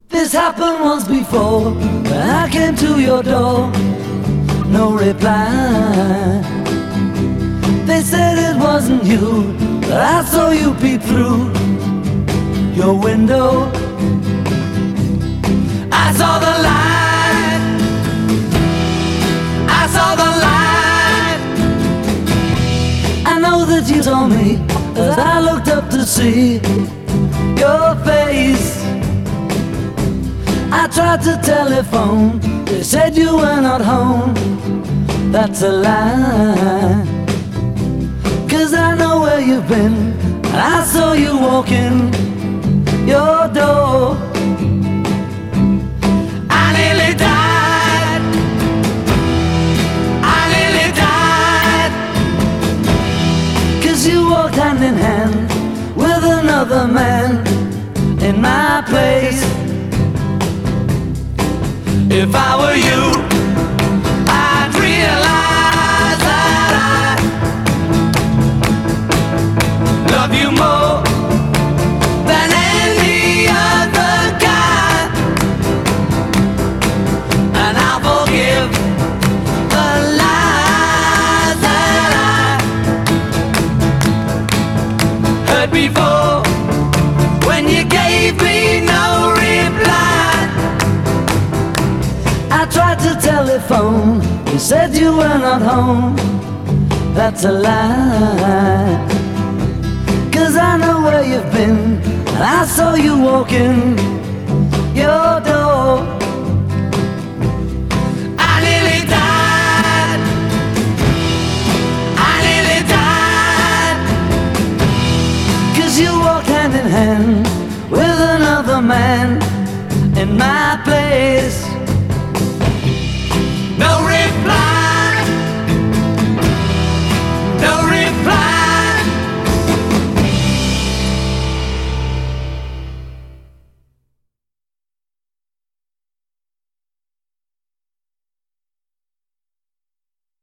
This happened once before, when I came to your door, no reply. They said it wasn't you, but I saw you peep through your window. I saw the light, I saw the light. I know that you saw me as I looked up to see your face. I tried to telephone, they said you were not home. That's a lie, 'cause I know where you've been, and I saw you walking your door. I nearly died, I nearly died, 'cause you walked hand in hand with another man in my place. If I were you, I'd realize that I love you more than any other guy, and I'll forgive the lies that I heard before when you gave me no reply. I tried to telephone, you said you were not home. That's a lie, 'cause I know where you've been, and I saw you walking your door. I nearly died, I nearly died, 'cause you walked hand in hand with another man in my place.